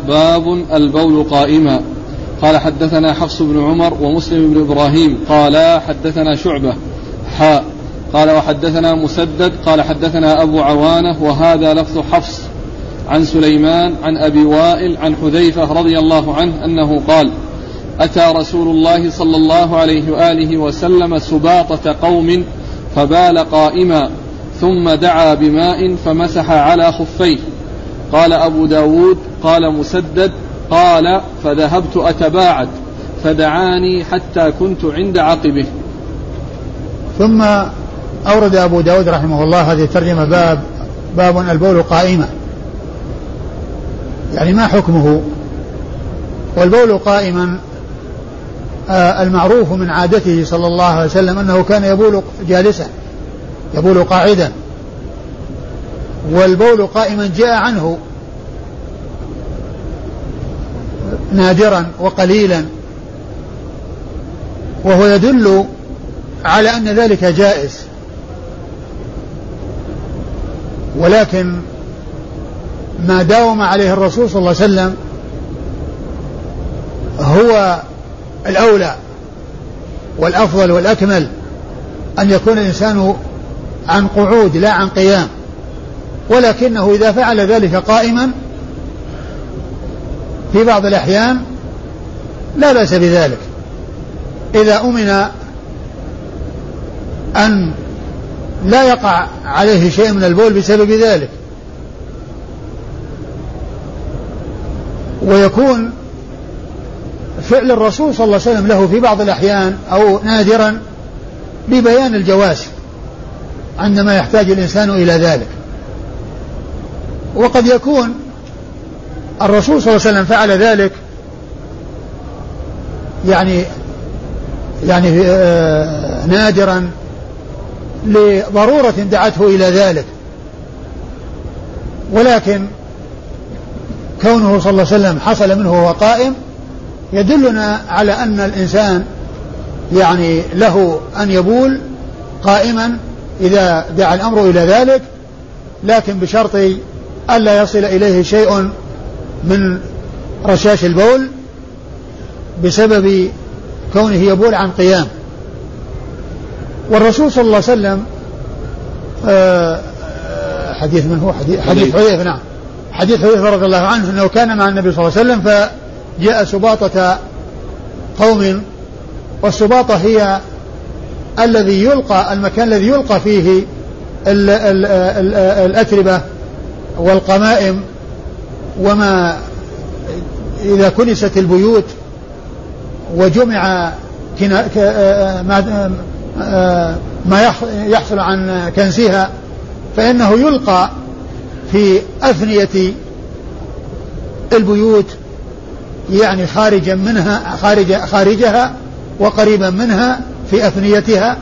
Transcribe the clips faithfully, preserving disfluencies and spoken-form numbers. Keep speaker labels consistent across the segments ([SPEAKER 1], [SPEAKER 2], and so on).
[SPEAKER 1] باب البول قائما. قال حدثنا حفص بن عمر ومسلم بن إبراهيم قال حدثنا شعبة حاء قال وحدثنا مسدد قال حدثنا أبو عوانة وهذا لفظ حفص عن سليمان عن أبي وائل عن حذيفة رضي الله عنه أنه قال أتى رسول الله صلى الله عليه وآله وسلم سباطة قوم فبال قائما ثم دعا بماء فمسح على خفيه. قال أبو داود قال مسدد قال فذهبت أتباعد فدعاني حتى كنت عند عقبه.
[SPEAKER 2] ثم أورد أبو داود رحمه الله هذه الترجمة باب باب البول قائمة، يعني ما حكمه؟ والبول قائما آه المعروف من عادته صلى الله عليه وسلم أنه كان يبول جالسا يبول قاعدا، والبول قائما جاء عنه نادرا وقليلا، وهو يدل على أن ذلك جائز، ولكن ما داوم عليه الرسول صلى الله عليه وسلم هو الأولى والأفضل والأكمل، أن يكون الإنسان عن قعود لا عن قيام، ولكنه إذا فعل ذلك قائما في بعض الأحيان لا بأس بذلك إذا أمن أن لا يقع عليه شيء من البول بسبب ذلك. ويكون فعل الرسول صلى الله عليه وسلم له في بعض الأحيان أو نادرا ببيان الجواز عندما يحتاج الإنسان إلى ذلك. وقد يكون الرسول صلى الله عليه وسلم فعل ذلك يعني يعني آه نادرا لضرورة دعته إلى ذلك، ولكن كونه صلى الله عليه وسلم حصل منه وهو قائم يدلنا على أن الإنسان يعني له أن يبول قائما إذا دعا الأمر إلى ذلك، لكن بشرط ألا يصل إليه شيء من رشاش البول بسبب كونه يبول عن قيام. والرسول صلى الله عليه وسلم حديث من هو حديث, حديث حذيفة نعم حديث حذيفة رضي الله عنه أنه كان مع النبي صلى الله عليه وسلم فجاء سباطة قوم، والسباطة هي الذي يلقى المكان الذي يلقى فيه ال ال ال الأتربة والقمائم، وما إذا كنست البيوت وجمع ما يحصل عن كنسها فإنه يلقى في أثنية البيوت، يعني خارجا منها خارج خارجها وقريبا منها في أثنيتها.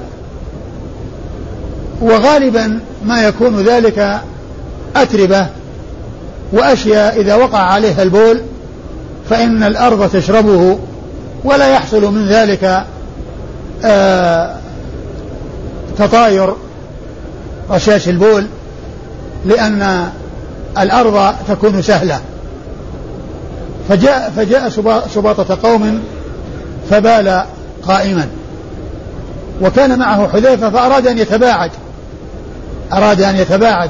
[SPEAKER 2] وغالبا ما يكون ذلك أتربة وأشياء إذا وقع عليها البول فإن الأرض تشربه ولا يحصل من ذلك آه تطاير رشاش البول، لأن الأرض تكون سهلة. فجاء, فجاء سباطة قوم فبال قائما، وكان معه حذيفة فأراد أن يتباعد أراد أن يتباعد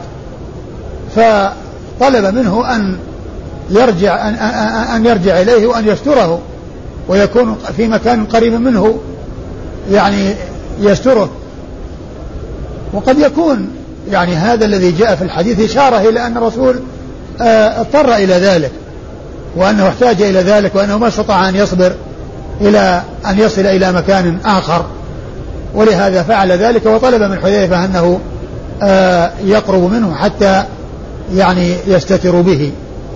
[SPEAKER 2] فطلب منه أن يرجع أن, أن يرجع إليه وأن يستره ويكون في مكان قريب منه يعني يستره. وقد يكون يعني هذا الذي جاء في الحديث إشارة إلى أن الرسول اضطر إلى ذلك وأنه احتاج إلى ذلك وأنه ما استطاع أن يصبر إلى أن يصل إلى مكان آخر، ولهذا فعل ذلك وطلب من حذيفة أنه يقرب منه حتى يعني يستتر به.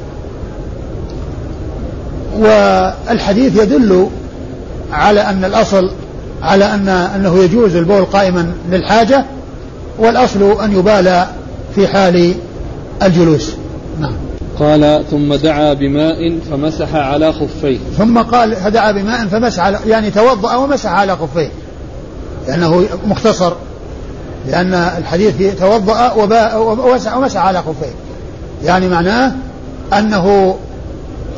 [SPEAKER 2] والحديث يدل على أن الأصل على أن أنه يجوز البول قائما للحاجة، والأصل أن يبال في حال الجلوس. نعم.
[SPEAKER 1] قال ثم دعا بماء فمسح على خفيه.
[SPEAKER 2] ثم قال فدعا بماء فمسح على يعني توضأ ومسح على خفيه، لأنه مختصر، لأن الحديث توضأ ومسح على خفيه، يعني معناه أنه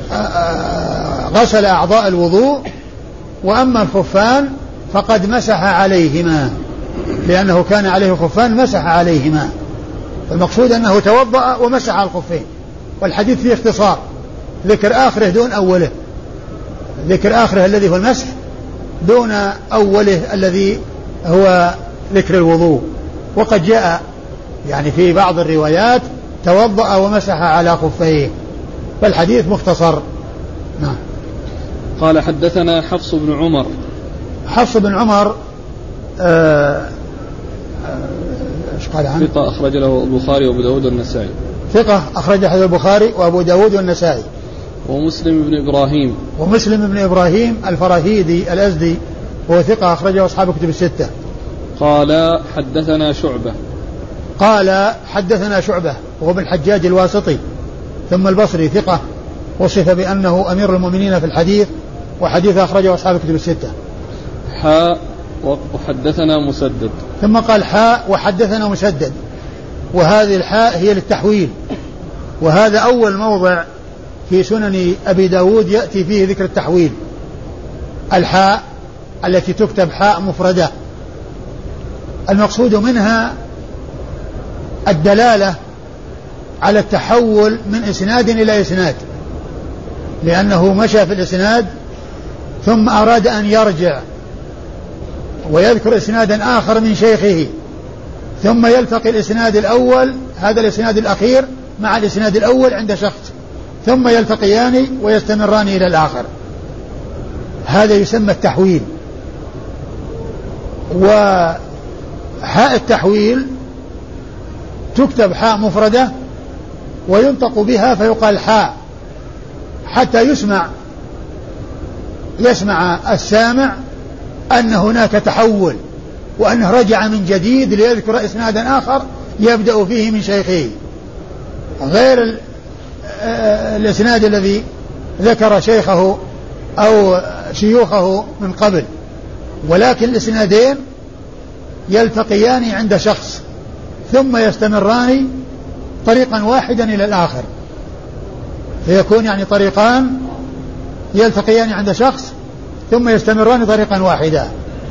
[SPEAKER 2] غسل أعضاء الوضوء، وأما الخفان فقد مسح عليهما، لأنه كان عليه خفان مسح عليهما. المقصود أنه توضأ ومسح على الخفين، والحديث فيه اختصار، ذكر آخره دون أوله، ذكر آخره الذي هو المسح دون أوله الذي هو ذكر الوضوء. وقد جاء يعني في بعض الروايات توضأ ومسح على خفيه، فالحديث مختصر. نعم.
[SPEAKER 1] قال حدثنا حفص بن عمر.
[SPEAKER 2] حفص بن عمر آه ايش قال عنه؟
[SPEAKER 1] ثقة أخرج له البخاري وأبو داود والنسائي.
[SPEAKER 2] ثقة أخرج له البخاري وأبو داود والنسائي.
[SPEAKER 1] ومسلم بن إبراهيم.
[SPEAKER 2] ومسلم بن إبراهيم الفراهيدي الأزدي وهو ثقة أخرجه أصحاب الكتب الستة.
[SPEAKER 1] قال حدثنا شعبة.
[SPEAKER 2] قال حدثنا شعبة وهو بن الحجاج الواسطي ثم البصري ثقة، وصف بأنه أمير المؤمنين في الحديث، وحديث أخرجه أصحاب الكتب الستة.
[SPEAKER 1] حاء وحدثنا مسدد.
[SPEAKER 2] ثم قال حاء وحدثنا مسدد، وهذه الحاء هي للتحويل، وهذا أول موضع في سنن أبي داود يأتي فيه ذكر التحويل، الحاء التي تكتب حاء مفردة، المقصود منها الدلالة على التحول من إسناد إلى إسناد، لأنه مشى في الإسناد ثم أراد أن يرجع ويذكر إسنادا آخر من شيخه، ثم يلتقي الإسناد الأول، هذا الإسناد الأخير مع الإسناد الأول عند شخص، ثم يلتقيان ويستمران إلى الآخر، هذا يسمى التحويل. وحاء التحويل تكتب حاء مفردة وينطق بها فيقال حاء، حتى يسمع يسمع السامع أن هناك تحول، وأنه رجع من جديد ليذكر إسنادا آخر يبدأ فيه من شيخه، غير الإسناد الذي ذكر شيخه أو شيوخه من قبل، ولكن الإسنادين يلتقيان عند شخص ثم يستمران طريقا واحدا إلى الآخر، فيكون يعني طريقان يلتقيان عند شخص ثم يستمران طريقا واحدا.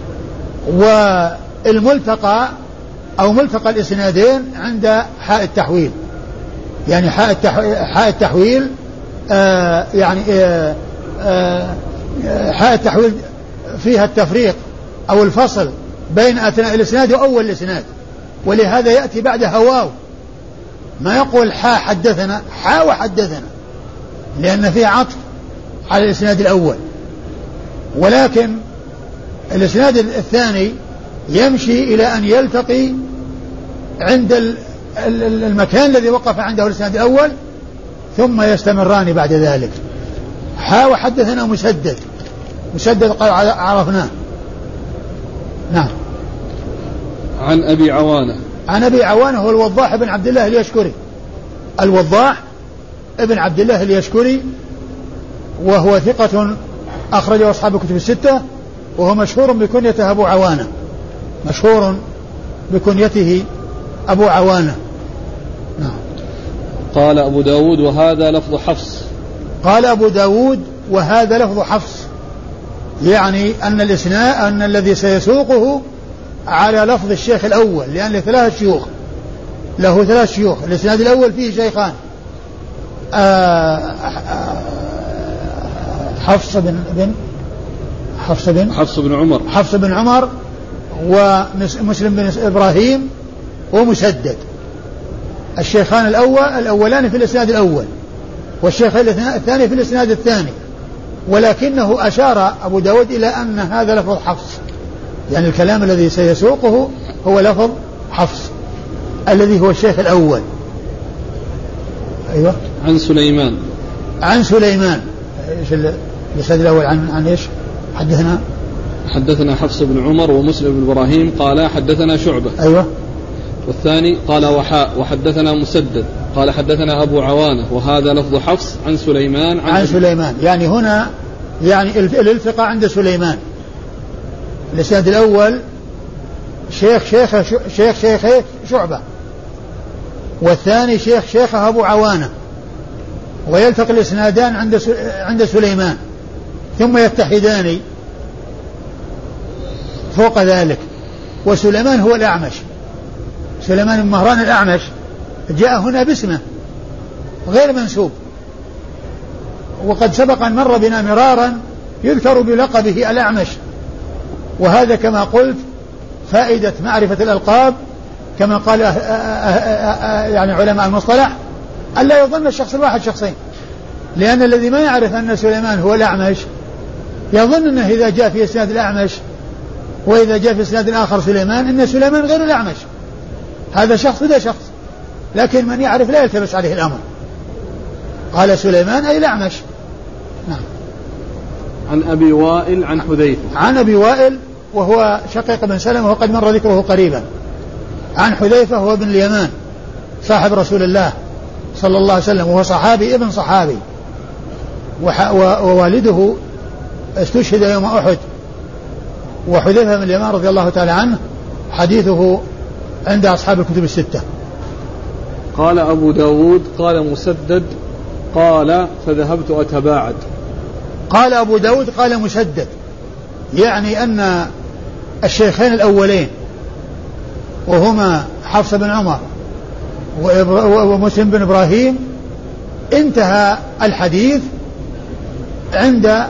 [SPEAKER 2] والملتقى أو ملتقى الإسنادين عند حاء التحويل، يعني حاء التحويل, حاء التحويل آه يعني آه آه حاء التحويل فيها التفريق أو الفصل بين أثناء الإسناد وأول الإسناد، ولهذا يأتي بعدها واو، ما يقول حاء حدثنا حاء وحدثنا، لأن فيه عطف على الإسناد الأول. ولكن الإسناد الثاني يمشي إلى أن يلتقي عند المكان الذي وقف عنده الإسناد الأول ثم يستمران بعد ذلك. حاء وحدثنا مسدد، مسدد قال عرفناه. نعم.
[SPEAKER 1] عن أبي عوانة.
[SPEAKER 2] عن أبي عوانة هو الوضاح بن عبد الله اليشكري، الوضاح ابن عبد الله اليشكري، وهو ثقة أخرجه أصحاب الكتب الستة، وهو مشهور بكنيته أبو عوانة، مشهور بكنيته أبو عوانة. نعم.
[SPEAKER 1] قال أبو داود وهذا لفظ حفص.
[SPEAKER 2] قال أبو داود وهذا لفظ حفص، يعني أن الإسناد أن الذي سيسوقه على لفظ الشيخ الأول، لأن له ثلاث شيوخ، له ثلاث شيوخ، الإسناد الأول فيه شيخان، حفص بن بن حفص بن
[SPEAKER 1] حفص بن عمر
[SPEAKER 2] حفص بن عمر ومسلم بن إبراهيم ومسدد، الشيخان الأول الأولان في الإسناد الأول، والشيخ الثاني في الإسناد الثاني، ولكنه أشار أبو داود إلى أن هذا لفظ حفص، يعني الكلام الذي سيسوقه هو لفظ حفص الذي هو الشيخ الأول. أيوة.
[SPEAKER 1] عن سليمان.
[SPEAKER 2] عن سليمان. إيش الإسناد الأول عن عن إيش؟ حدثنا
[SPEAKER 1] حدثنا حفص بن عمر ومسلم بن إبراهيم قال حدثنا شعبة.
[SPEAKER 2] أيوة.
[SPEAKER 1] والثاني قال وحاء وحدثنا مسدد قال حدثنا أبو عوانة وهذا لفظ حفص عن سليمان.
[SPEAKER 2] عن, عن سليمان، يعني هنا يعني الالتقاء عند سليمان. الإسناد الأول شيخ شيخ شيخ شيخ شعبة، والثاني شيخ شيخه أبو عوانة، ويلتقي الإسنادان عند عند سليمان ثم يتحدان فوق ذلك. وسليمان هو الأعمش، سليمان بن مهران الأعمش جاء هنا باسمه غير منسوب، وقد سبق أن مر بنا مرارا يذكر بلقبه الأعمش. وهذا كما قلت فائدة معرفة الألقاب كما قال أه أه أه يعني علماء المصطلح، ألا يظن الشخص الواحد شخصين، لأن الذي ما يعرف أن سليمان هو الأعمش يظن أنه إذا جاء في إسناد الأعمش وإذا جاء في إسناد آخر سليمان أن سليمان غير الأعمش، هذا شخص وده شخص، لكن من يعرف لا يلتبس عليه الأمر. قال سليمان أي الأعمش. نعم.
[SPEAKER 1] عن أبي وائل عن حذيفة.
[SPEAKER 2] عن أبي وائل وهو شقيق بن سلمة وقد مر ذكره قريبا. عن حذيفة هو ابن اليمان صاحب رسول الله صلى الله عليه وسلم، وهو صحابي ابن صحابي، ووالده استشهد يوم أحد. وحذيفة بن اليمان رضي الله تعالى عنه حديثه عند أصحاب الكتب الستة.
[SPEAKER 1] قال أبو داود قال مسدد قال فذهبت أتباعد.
[SPEAKER 2] قال أبو داود قال مسدد، يعني أن الشيخين الأولين وهما حفص بن عمر ومسلم بن إبراهيم انتهى الحديث عند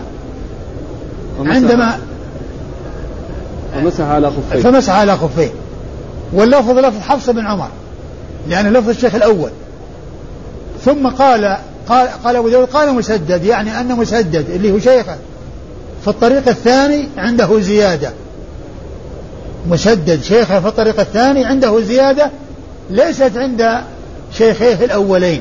[SPEAKER 2] عندما
[SPEAKER 1] فمسح على خفيه
[SPEAKER 2] فمسح على خفيه واللفظ لفظ حفص بن عمر يعني لفظ الشيخ الأول. ثم قال قال, قال أبو داود قال مسدد، يعني أن مسدد اللي هو شيخه في الطريق الثاني عنده زيادة، مسدد شيخه في الطريق الثاني عنده زيادة ليست عند شيخيه الأولين.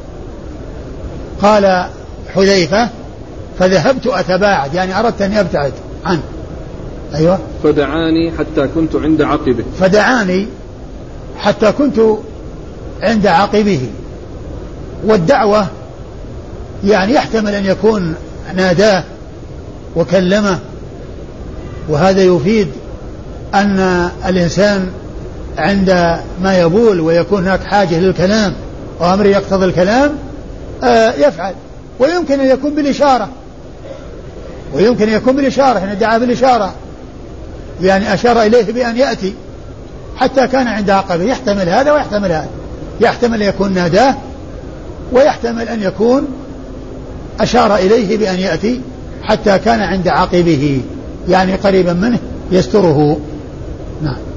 [SPEAKER 2] قال حذيفة فذهبت أتباعد، يعني أردت أن أبتعد عنه. أيوة.
[SPEAKER 1] فدعاني حتى كنت عند عقبه.
[SPEAKER 2] فدعاني حتى كنت عند عقبه. والدعوة يعني يحتمل أن يكون ناداه وكلمه، وهذا يفيد أن الإنسان عند ما يبول ويكون هناك حاجة للكلام وأمر يقتضي الكلام يفعل. ويمكن أن يكون بالإشارة، ويمكن أن يكون بالإشارة، يعني دعا بالإشارة، يعني أشار إليه بأن يأتي حتى كان عند عقبه. يحتمل هذا ويحتمل هذا، يحتمل أن يكون ناداه ويحتمل أن يكون أشار إليه بأن يأتي حتى كان عند عقبه، يعني قريبا منه يستره. نعم.